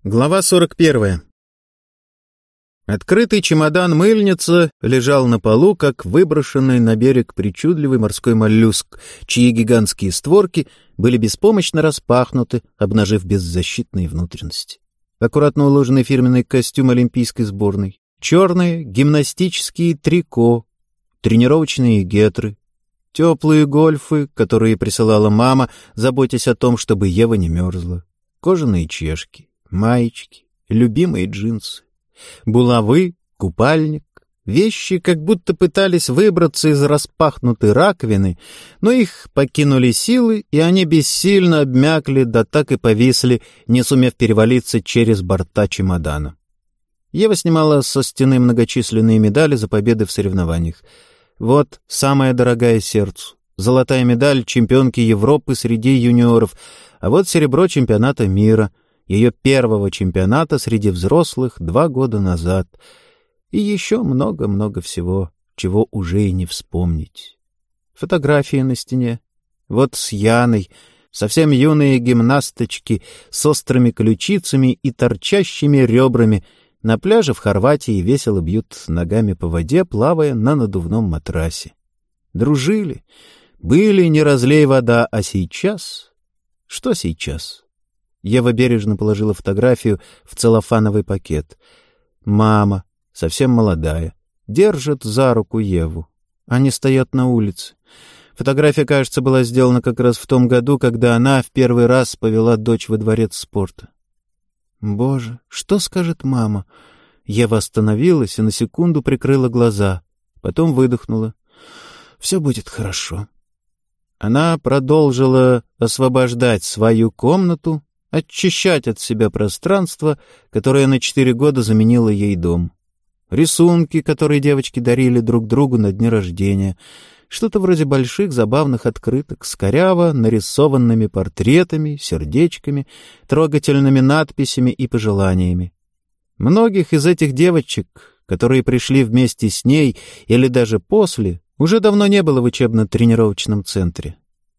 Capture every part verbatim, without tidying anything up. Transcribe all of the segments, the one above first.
Глава сорок первая. Открытый чемодан-мыльница лежал на полу, как выброшенный на берег причудливый морской моллюск, чьи гигантские створки были беспомощно распахнуты, обнажив беззащитные внутренности. Аккуратно уложенный фирменный костюм олимпийской сборной, черные гимнастические трико, тренировочные гетры, теплые гольфы, которые присылала мама, заботясь о том, чтобы Ева не мерзла, кожаные чешки, маечки, любимые джинсы, булавы, купальник. Вещи как будто пытались выбраться из распахнутой раковины, но их покинули силы, и они бессильно обмякли, да так и повисли, не сумев перевалиться через борта чемодана. Ева снимала со стены многочисленные медали за победы в соревнованиях. Вот самая дорогая сердцу. Золотая медаль чемпионки Европы среди юниоров, а вот серебро чемпионата мира, ее первого чемпионата среди взрослых два года назад. И еще много-много всего, чего уже и не вспомнить. Фотографии на стене. Вот с Яной, совсем юные гимнасточки с острыми ключицами и торчащими ребрами, на пляже в Хорватии весело бьют ногами по воде, плавая на надувном матрасе. Дружили, были не разлей вода, а сейчас... Что сейчас? Ева бережно положила фотографию в целлофановый пакет. Мама, совсем молодая, держит за руку Еву. Они стоят на улице. Фотография, кажется, была сделана как раз в том году, когда она в первый раз повела дочь во дворец спорта. Боже, что скажет мама? Ева остановилась и на секунду прикрыла глаза, потом выдохнула. Все будет хорошо. Она продолжила освобождать свою комнату, очищать от себя пространство, которое на четыре года заменило ей дом. Рисунки, которые девочки дарили друг другу на дни рождения. Что-то вроде больших забавных открыток с коряво нарисованными портретами, сердечками, трогательными надписями и пожеланиями. Многих из этих девочек, которые пришли вместе с ней или даже после, уже давно не было в учебно-тренировочном центре.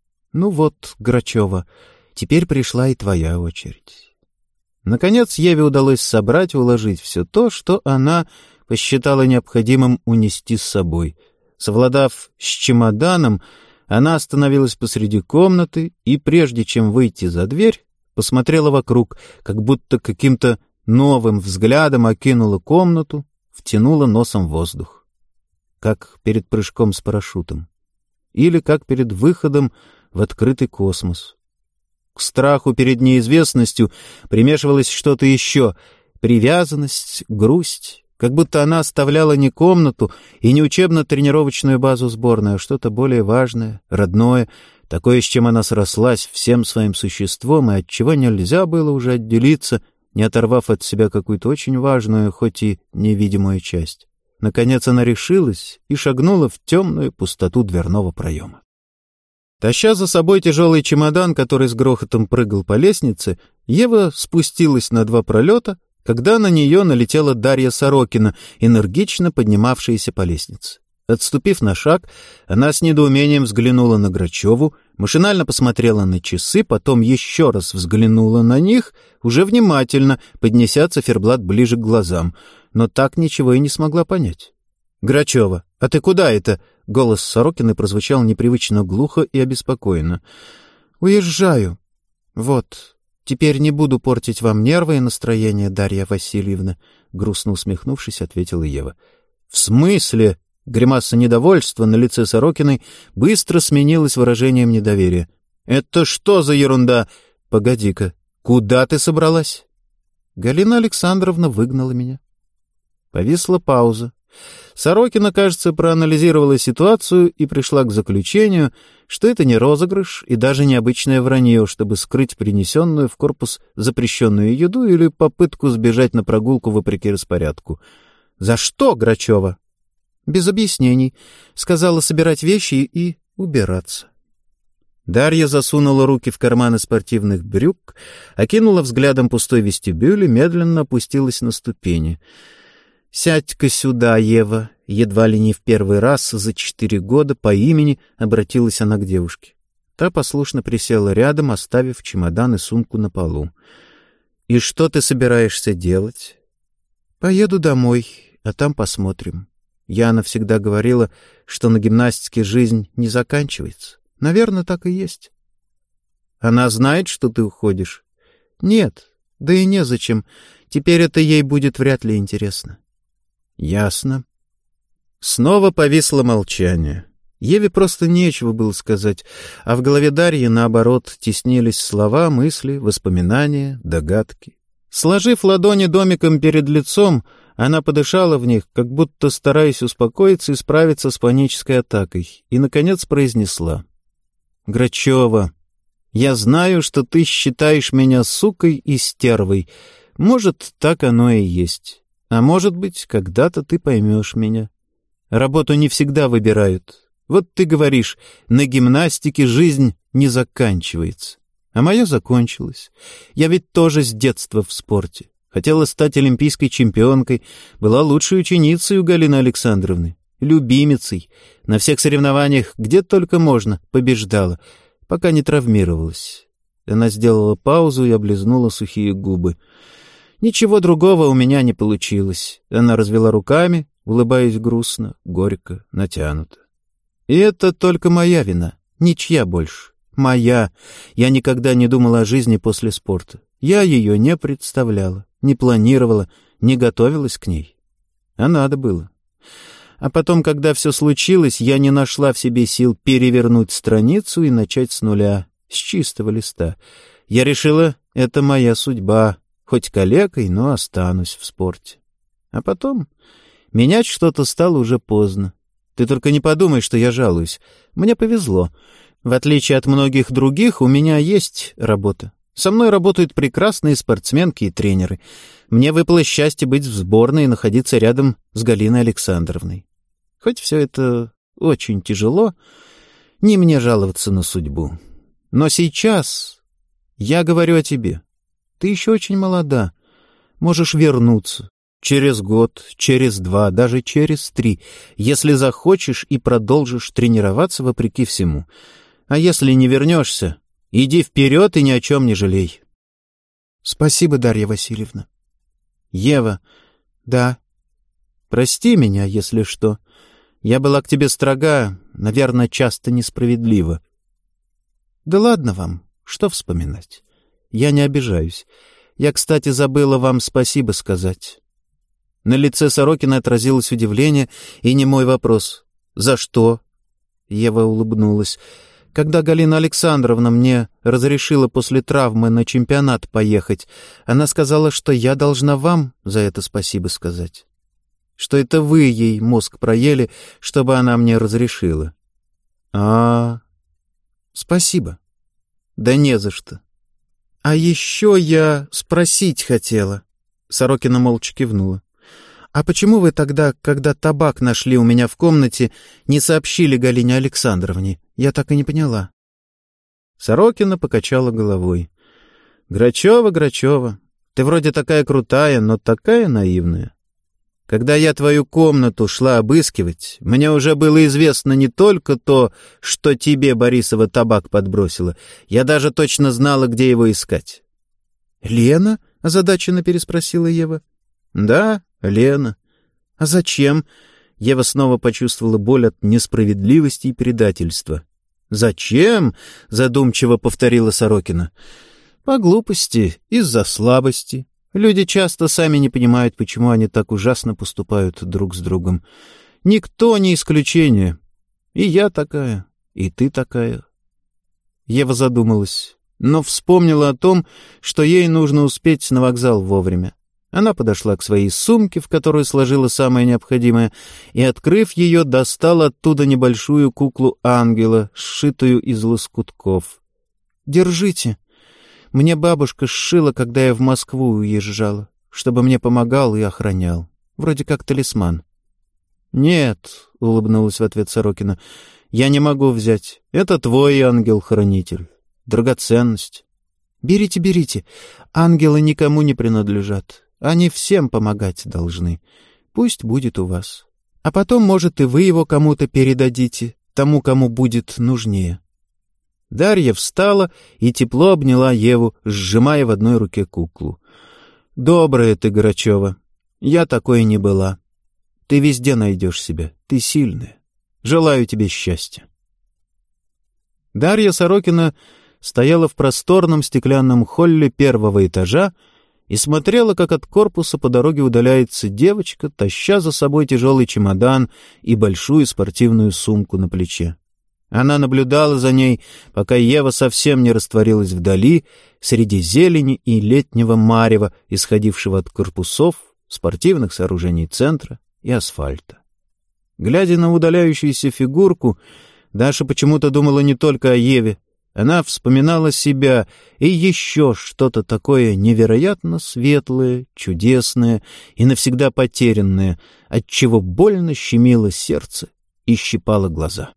Ну вот, Грачева, теперь пришла и твоя очередь. Наконец Еве удалось собрать и уложить все то, что она посчитала необходимым унести с собой. Совладав с чемоданом, она остановилась посреди комнаты и, прежде чем выйти за дверь, посмотрела вокруг, как будто каким-то новым взглядом окинула комнату, втянула носом воздух. Как перед прыжком с парашютом. Или как перед выходом в открытый космос. К страху перед неизвестностью примешивалось что-то еще — привязанность, грусть, как будто она оставляла не комнату и не учебно-тренировочную базу сборной, а что-то более важное, родное, такое, с чем она срослась всем своим существом и от чего нельзя было уже отделиться, не оторвав от себя какую-то очень важную, хоть и невидимую часть. Наконец она решилась и шагнула в темную пустоту дверного проема. Таща за собой тяжелый чемодан, который с грохотом прыгал по лестнице, Ева спустилась на два пролета, когда на нее налетела Дарья Сорокина, энергично поднимавшаяся по лестнице. Отступив на шаг, она с недоумением взглянула на Грачеву, машинально посмотрела на часы, потом еще раз взглянула на них, уже внимательно, поднеся циферблат ближе к глазам, но так ничего и не смогла понять. «Грачева, а ты куда это?» — голос Сорокиной прозвучал непривычно глухо и обеспокоенно. «Уезжаю. Вот, теперь не буду портить вам нервы и настроение, Дарья Васильевна», — грустно усмехнувшись, ответила Ева. «В смысле?» — гримаса недовольства на лице Сорокиной быстро сменилась выражением недоверия. «Это что за ерунда? Погоди-ка, куда ты собралась?» «Галина Александровна выгнала меня». Повисла пауза. Сорокина, кажется, проанализировала ситуацию и пришла к заключению, что это не розыгрыш и даже необычное вранье, чтобы скрыть принесенную в корпус запрещенную еду или попытку сбежать на прогулку вопреки распорядку. «За что, Грачева?» «Без объяснений. Сказала собирать вещи и убираться». Дарья засунула руки в карманы спортивных брюк, окинула взглядом пустой вестибюль и медленно опустилась на ступени. «Сядь-ка сюда, Ева», — едва ли не в первый раз за четыре года по имени обратилась она к девушке. Та послушно присела рядом, оставив чемодан и сумку на полу. «И что ты собираешься делать?» «Поеду домой, а там посмотрим. Яна всегда говорила, что на гимнастике жизнь не заканчивается. Наверное, так и есть». «Она знает, что ты уходишь?» «Нет, да и незачем. Теперь это ей будет вряд ли интересно». «Ясно». Снова повисло молчание. Еве просто нечего было сказать, а в голове Дарьи, наоборот, теснились слова, мысли, воспоминания, догадки. Сложив ладони домиком перед лицом, она подышала в них, как будто стараясь успокоиться и справиться с панической атакой, и, наконец, произнесла. «Грачева, я знаю, что ты считаешь меня сукой и стервой. Может, так оно и есть. А может быть, когда-то ты поймешь меня. Работу не всегда выбирают. Вот ты говоришь, на гимнастике жизнь не заканчивается. А моя закончилась. Я ведь тоже с детства в спорте. Хотела стать олимпийской чемпионкой, была лучшей ученицей у Галины Александровны, любимицей. На всех соревнованиях, где только можно, побеждала, пока не травмировалась». Она сделала паузу и облизнула сухие губы. «Ничего другого у меня не получилось». Она развела руками, улыбаясь грустно, горько, натянуто. «И это только моя вина, ничья больше. Моя. Я никогда не думала о жизни после спорта. Я ее не представляла, не планировала, не готовилась к ней. А надо было. А потом, когда все случилось, я не нашла в себе сил перевернуть страницу и начать с нуля, с чистого листа. Я решила, это моя судьба, хоть калекой, но останусь в спорте. А потом менять что-то стало уже поздно. Ты только не подумай, что я жалуюсь. Мне повезло. В отличие от многих других, у меня есть работа. Со мной работают прекрасные спортсменки и тренеры. Мне выпало счастье быть в сборной и находиться рядом с Галиной Александровной. Хоть все это очень тяжело, не мне жаловаться на судьбу. Но сейчас я говорю о тебе. Ты еще очень молода. Можешь вернуться. Через год, через два, даже через три, если захочешь и продолжишь тренироваться вопреки всему. А если не вернешься, иди вперед и ни о чем не жалей. Спасибо, Дарья Васильевна. Ева. Да. Прости меня, если что. Я была к тебе строга, наверное, часто несправедлива. Да ладно вам, что вспоминать. Я не обижаюсь. Я, кстати, забыла вам спасибо сказать. На лице Сорокина отразилось удивление и немой вопрос. «За что?» Ева улыбнулась. «Когда Галина Александровна мне разрешила после травмы на чемпионат поехать, она сказала, что я должна вам за это спасибо сказать. Что это вы ей мозг проели, чтобы она мне разрешила». «А, спасибо». «Да не за что». «А еще я спросить хотела». Сорокина молча кивнула. «А почему вы тогда, когда табак нашли у меня в комнате, не сообщили Галине Александровне? Я так и не поняла». Сорокина покачала головой. «Грачева, Грачева, ты вроде такая крутая, но такая наивная. Когда я твою комнату шла обыскивать, мне уже было известно не только то, что тебе Борисова табак подбросила, я даже точно знала, где его искать». «Лена?» — озадаченно переспросила Ева. «Да, Лена. А зачем?» Ева снова почувствовала боль от несправедливости и предательства. «Зачем?» — задумчиво повторила Сорокина. «По глупости, из-за слабости. Люди часто сами не понимают, почему они так ужасно поступают друг с другом. Никто не исключение. И я такая, и ты такая». Ева задумалась, но вспомнила о том, что ей нужно успеть на вокзал вовремя. Она подошла к своей сумке, в которую сложила самое необходимое, и, открыв ее, достала оттуда небольшую куклу-ангела, сшитую из лоскутков. «Держите. Мне бабушка сшила, когда я в Москву уезжала, чтобы мне помогал и охранял. Вроде как талисман». «Нет», — улыбнулась в ответ Сорокина, — «я не могу взять. Это твой ангел-хранитель. Драгоценность». «Берите, берите. Ангелы никому не принадлежат. Они всем помогать должны. Пусть будет у вас. А потом, может, и вы его кому-то передадите, тому, кому будет нужнее». Дарья встала и тепло обняла Еву, сжимая в одной руке куклу. «Добрая ты, Грачева. Я такой не была. Ты везде найдешь себя. Ты сильная. Желаю тебе счастья». Дарья Сорокина стояла в просторном стеклянном холле первого этажа и смотрела, как от корпуса по дороге удаляется девочка, таща за собой тяжелый чемодан и большую спортивную сумку на плече. Она наблюдала за ней, пока Ева совсем не растворилась вдали, среди зелени и летнего марева, исходившего от корпусов, спортивных сооружений центра и асфальта. Глядя на удаляющуюся фигурку, Даша почему-то думала не только о Еве. Она вспоминала себя и еще что-то такое невероятно светлое, чудесное и навсегда потерянное, отчего больно щемило сердце и щипало глаза.